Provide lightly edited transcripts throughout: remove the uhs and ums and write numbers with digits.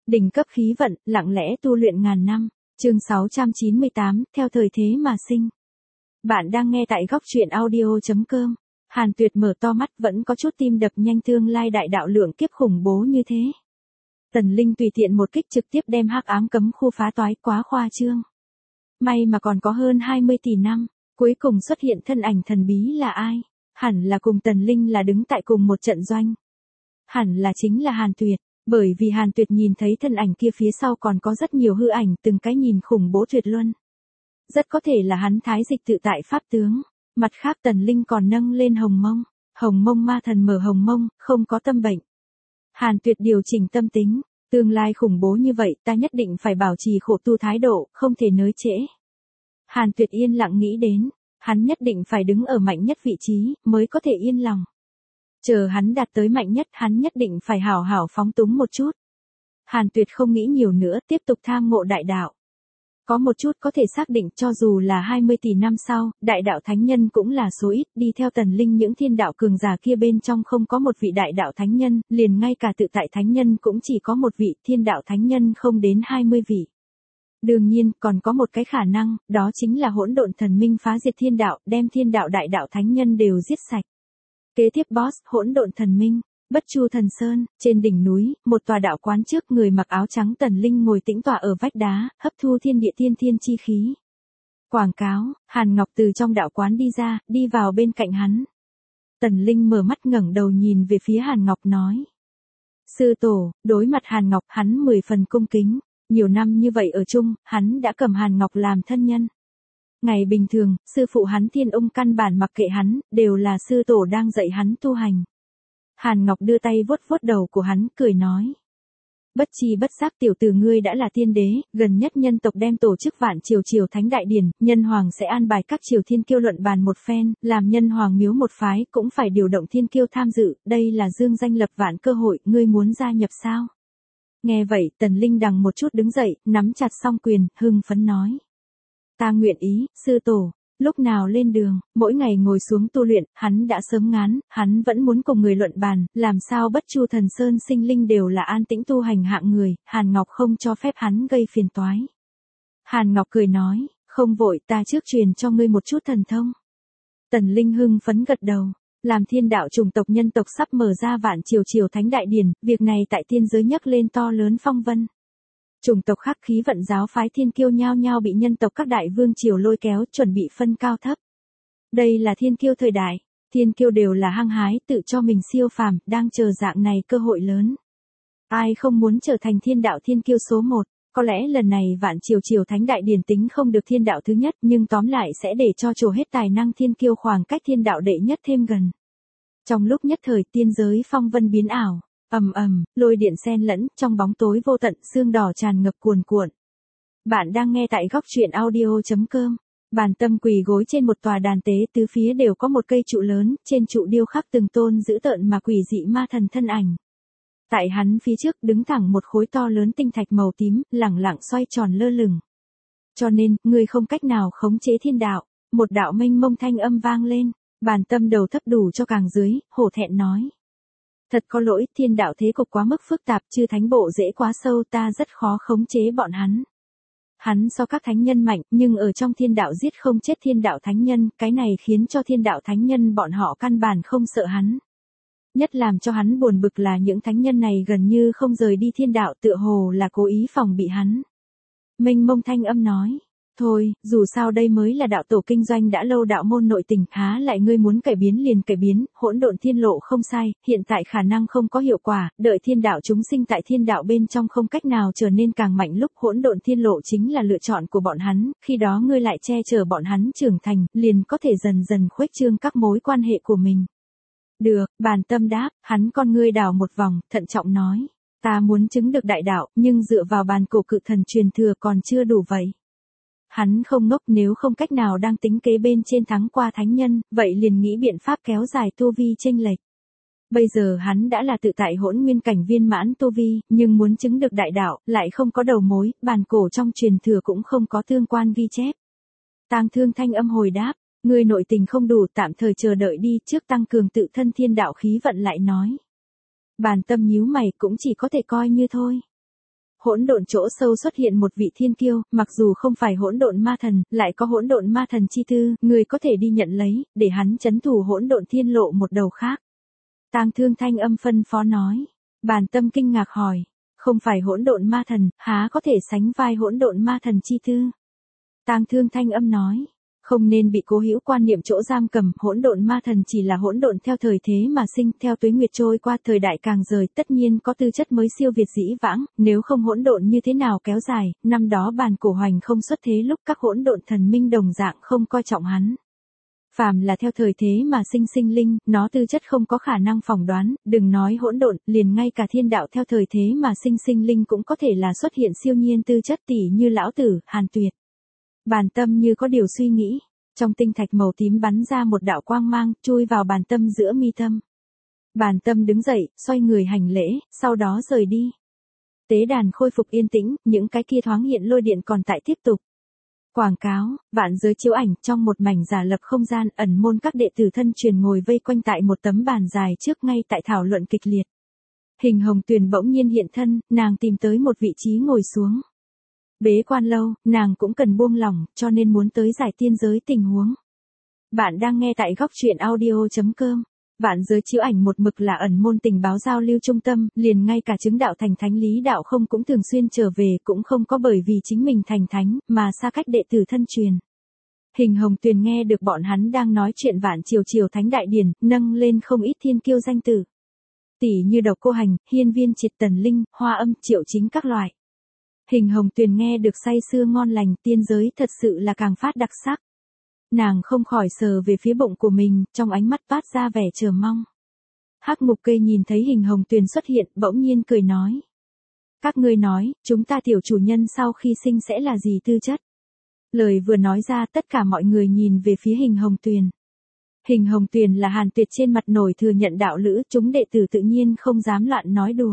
Đỉnh cấp khí vận, lặng lẽ tu luyện ngàn năm. Chương 698, theo thời thế mà sinh. Bạn đang nghe tại góc truyện audio.com. Hàn Tuyệt mở to mắt, vẫn có chút tim đập nhanh, tương lai đại đạo lượng kiếp khủng bố như thế. Tần Linh tùy tiện một kích trực tiếp đem hắc ám cấm khu phá toái, quá khoa trương. May mà còn có hơn 20 tỷ năm, cuối cùng xuất hiện thân ảnh thần bí là ai? Hẳn là cùng Tần Linh là đứng tại cùng một trận doanh. Hẳn là chính là Hàn Tuyệt. Bởi vì Hàn Tuyệt nhìn thấy thân ảnh kia phía sau còn có rất nhiều hư ảnh, từng cái nhìn khủng bố tuyệt luân. Rất có thể là hắn thái dịch tự tại pháp tướng. Mặt khác Tần Linh còn nâng lên hồng mông ma thần mở hồng mông, không có tâm bệnh. Hàn Tuyệt điều chỉnh tâm tính, tương lai khủng bố như vậy ta nhất định phải bảo trì khổ tu thái độ, không thể nới trễ. Hàn Tuyệt yên lặng nghĩ đến, hắn nhất định phải đứng ở mạnh nhất vị trí, mới có thể yên lòng. Chờ hắn đạt tới mạnh nhất, hắn nhất định phải hảo hảo phóng túng một chút. Hàn Tuyệt không nghĩ nhiều nữa, tiếp tục tham ngộ đại đạo. Có một chút có thể xác định, cho dù là 20 tỷ năm sau, đại đạo thánh nhân cũng là số ít, đi theo Tần Linh những thiên đạo cường giả kia bên trong không có một vị đại đạo thánh nhân, liền ngay cả tự tại thánh nhân cũng chỉ có một vị, thiên đạo thánh nhân không đến 20 vị. Đương nhiên, còn có một cái khả năng, đó chính là hỗn độn thần minh phá diệt thiên đạo, đem thiên đạo đại đạo thánh nhân đều giết sạch. Kế tiếp boss, hỗn độn thần minh, Bất Chu Thần Sơn, trên đỉnh núi, một tòa đạo quán trước, người mặc áo trắng Tần Linh ngồi tĩnh tọa ở vách đá, hấp thu thiên địa tiên thiên chi khí. Quảng cáo, Hàn Ngọc từ trong đạo quán đi ra, đi vào bên cạnh hắn. Tần Linh mở mắt ngẩng đầu nhìn về phía Hàn Ngọc nói. Sư tổ, đối mặt Hàn Ngọc, hắn 10 phần cung kính, nhiều năm như vậy ở chung, hắn đã cầm Hàn Ngọc làm thân nhân. Ngày bình thường, sư phụ hắn Thiên Ung căn bản mặc kệ hắn, đều là sư tổ đang dạy hắn tu hành. Hàn Ngọc đưa tay vuốt vuốt đầu của hắn, cười nói. Bất chi bất giác tiểu tử ngươi đã là tiên đế, gần nhất nhân tộc đem tổ chức vạn triều thánh đại điển, nhân hoàng sẽ an bài các triều thiên kiêu luận bàn một phen, làm nhân hoàng miếu một phái, cũng phải điều động thiên kiêu tham dự, đây là dương danh lập vạn cơ hội, ngươi muốn gia nhập sao? Nghe vậy, Tần Linh đằng một chút đứng dậy, nắm chặt song quyền, hưng phấn nói. Ta nguyện ý, sư tổ. Lúc nào lên đường, mỗi ngày ngồi xuống tu luyện, hắn đã sớm ngán, hắn vẫn muốn cùng người luận bàn, làm sao Bất Chu Thần Sơn sinh linh đều là an tĩnh tu hành hạng người, Hàn Ngọc không cho phép hắn gây phiền toái. Hàn Ngọc cười nói, không vội, ta trước truyền cho ngươi một chút thần thông. Tần Linh hưng phấn gật đầu, làm thiên đạo chủng tộc nhân tộc sắp mở ra vạn triều thánh đại điển, việc này tại tiên giới nhấc lên to lớn phong vân. Chủng tộc khác khí vận giáo phái thiên kiêu nhao nhao bị nhân tộc các đại vương triều lôi kéo, chuẩn bị phân cao thấp. Đây là thiên kiêu thời đại, thiên kiêu đều là hăng hái, tự cho mình siêu phàm, đang chờ dạng này cơ hội lớn. Ai không muốn trở thành thiên đạo thiên kiêu số 1, có lẽ lần này vạn triều thánh đại điển tính không được thiên đạo thứ nhất, nhưng tóm lại sẽ để cho trổ hết tài năng thiên kiêu khoảng cách thiên đạo đệ nhất thêm gần. Trong lúc nhất thời tiên giới phong vân biến ảo. Lôi điện xen lẫn, trong bóng tối vô tận, sương đỏ tràn ngập cuồn cuộn. Bạn đang nghe tại góc truyện audio.com. Bàn Tâm quỳ gối trên một tòa đàn tế, tứ phía đều có một cây trụ lớn, trên trụ điêu khắc từng tôn dữ tợn mà quỷ dị ma thần thân ảnh. Tại hắn phía trước đứng thẳng một khối to lớn tinh thạch màu tím, lẳng lặng xoay tròn lơ lửng. Cho nên, ngươi không cách nào khống chế thiên đạo. Một đạo mênh mông thanh âm vang lên, Bàn Tâm đầu thấp đủ cho càng dưới, hổ thẹn nói. Thật có lỗi, thiên đạo thế cục quá mức phức tạp, chư thánh bộ dễ quá sâu, ta rất khó khống chế bọn hắn. Hắn so các thánh nhân mạnh, nhưng ở trong thiên đạo giết không chết thiên đạo thánh nhân, cái này khiến cho thiên đạo thánh nhân bọn họ căn bản không sợ hắn. Nhất làm cho hắn buồn bực là những thánh nhân này gần như không rời đi thiên đạo, tựa hồ là cố ý phòng bị hắn. Mênh mông thanh âm nói. Thôi, dù sao đây mới là đạo tổ kinh doanh đã lâu đạo môn nội tình, há lại ngươi muốn cải biến liền cải biến, hỗn độn thiên lộ không sai, hiện tại khả năng không có hiệu quả, đợi thiên đạo chúng sinh tại thiên đạo bên trong không cách nào trở nên càng mạnh, lúc hỗn độn thiên lộ chính là lựa chọn của bọn hắn, khi đó ngươi lại che chở bọn hắn trưởng thành, liền có thể dần dần khuếch trương các mối quan hệ của mình. Được, Bàn Tâm đáp, hắn con ngươi đảo một vòng, thận trọng nói, ta muốn chứng được đại đạo, nhưng dựa vào bàn cổ cự thần truyền thừa còn chưa đủ vậy. Hắn không ngốc, nếu không cách nào đang tính kế bên trên thắng qua thánh nhân, vậy liền nghĩ biện pháp kéo dài tu vi chênh lệch. Bây giờ hắn đã là tự tại hỗn nguyên cảnh viên mãn tu vi, nhưng muốn chứng được đại đạo, lại không có đầu mối, bàn cổ trong truyền thừa cũng không có tương quan ghi chép. Tang Thương thanh âm hồi đáp, ngươi nội tình không đủ, tạm thời chờ đợi đi, trước tăng cường tự thân thiên đạo khí vận lại nói. Bàn Tâm nhíu mày, cũng chỉ có thể coi như thôi. hỗn độn chỗ sâu xuất hiện một vị thiên kiêu, mặc dù không phải hỗn độn ma thần, lại có hỗn độn ma thần chi tư, người có thể đi nhận lấy, để hắn trấn thủ hỗn độn thiên lộ một đầu khác. Tang Thương thanh âm phân phó nói. Bàn Tâm kinh ngạc hỏi, không phải hỗn độn ma thần, há có thể sánh vai hỗn độn ma thần chi tư? Tang Thương thanh âm nói, không nên bị cố hữu quan niệm chỗ giam cầm, hỗn độn ma thần chỉ là hỗn độn theo thời thế mà sinh, theo tuế nguyệt trôi qua, thời đại càng rời, tất nhiên có tư chất mới siêu việt dĩ vãng, nếu không hỗn độn như thế nào kéo dài, năm đó bàn cổ hoành không xuất thế lúc các hỗn độn thần minh đồng dạng không coi trọng hắn. Phàm là theo thời thế mà sinh sinh linh, nó tư chất không có khả năng phỏng đoán, đừng nói hỗn độn, liền ngay cả thiên đạo theo thời thế mà sinh sinh linh cũng có thể là xuất hiện siêu nhiên tư chất, tỷ như lão tử, Hàn Tuyệt. Bàn Tâm như có điều suy nghĩ, trong tinh thạch màu tím bắn ra một đạo quang mang, chui vào Bàn Tâm giữa mi tâm. Bàn Tâm đứng dậy, xoay người hành lễ, sau đó rời đi. Tế đàn khôi phục yên tĩnh, những cái kia thoáng hiện lôi điện còn tại tiếp tục. Quảng cáo, vạn giới chiếu ảnh, trong một mảnh giả lập không gian, ẩn môn các đệ tử thân truyền ngồi vây quanh tại một tấm bàn dài trước ngay tại thảo luận kịch liệt. Hình Hồng Tuyền bỗng nhiên hiện thân, nàng tìm tới một vị trí ngồi xuống. Bế quan lâu, nàng cũng cần buông lỏng, cho nên muốn tới giải tiên giới tình huống. Bạn đang nghe tại góc truyện audio.com. Vạn giới chiếu ảnh một mực là ẩn môn tình báo giao lưu trung tâm, liền ngay cả chứng đạo thành thánh Lý Đạo Không cũng thường xuyên trở về, cũng không có bởi vì chính mình thành thánh, mà xa cách đệ tử thân truyền. Hình Hồng Tuyền nghe được bọn hắn đang nói chuyện vạn triều triều thánh đại điển, nâng lên không ít thiên kiêu danh tử. Tỷ như Độc Cô Hành, Hiên Viên Triệt, Tần Linh, Hoa Âm, Triệu Chính các loại. Hình Hồng Tuyền nghe được say sưa ngon lành, tiên giới thật sự là càng phát đặc sắc. Nàng không khỏi sờ về phía bụng của mình, trong ánh mắt toát ra vẻ chờ mong. Hắc Mục Cây nhìn thấy Hình Hồng Tuyền xuất hiện, bỗng nhiên cười nói. Các ngươi nói, chúng ta tiểu chủ nhân sau khi sinh sẽ là gì tư chất? Lời vừa nói ra, tất cả mọi người nhìn về phía Hình Hồng Tuyền. Hình Hồng Tuyền là Hàn Tuyệt trên mặt nổi thừa nhận đạo lữ, chúng đệ tử tự nhiên không dám loạn nói đùa.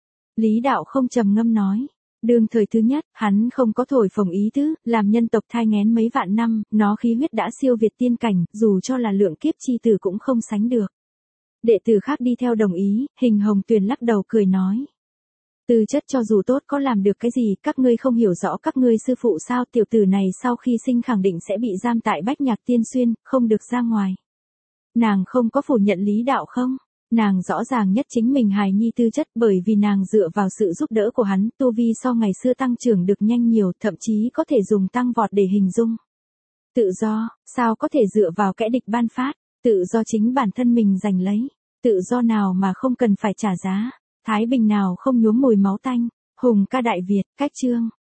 Lý Đạo Không trầm ngâm nói. Đương thời thứ nhất, hắn không có thổi phồng ý tứ, làm nhân tộc thai nghén mấy vạn năm, nó khí huyết đã siêu việt tiên cảnh, dù cho là lượng kiếp chi tử cũng không sánh được. Đệ tử khác đi theo đồng ý, Hình Hồng Tuyền lắc đầu cười nói. Tư chất cho dù tốt có làm được cái gì, các ngươi không hiểu rõ các ngươi sư phụ sao, tiểu tử này sau khi sinh khẳng định sẽ bị giam tại Bách Nhạc Tiên Xuyên, không được ra ngoài. Nàng không có phủ nhận Lý Đạo Không. Nàng rõ ràng nhất chính mình hài nhi tư chất, bởi vì nàng dựa vào sự giúp đỡ của hắn, tu vi so ngày xưa tăng trưởng được nhanh nhiều, thậm chí có thể dùng tăng vọt để hình dung. Tự do, sao có thể dựa vào kẻ địch ban phát, tự do chính bản thân mình giành lấy, tự do nào mà không cần phải trả giá, thái bình nào không nhuốm mùi máu tanh. Hùng ca Đại Việt, cách chương.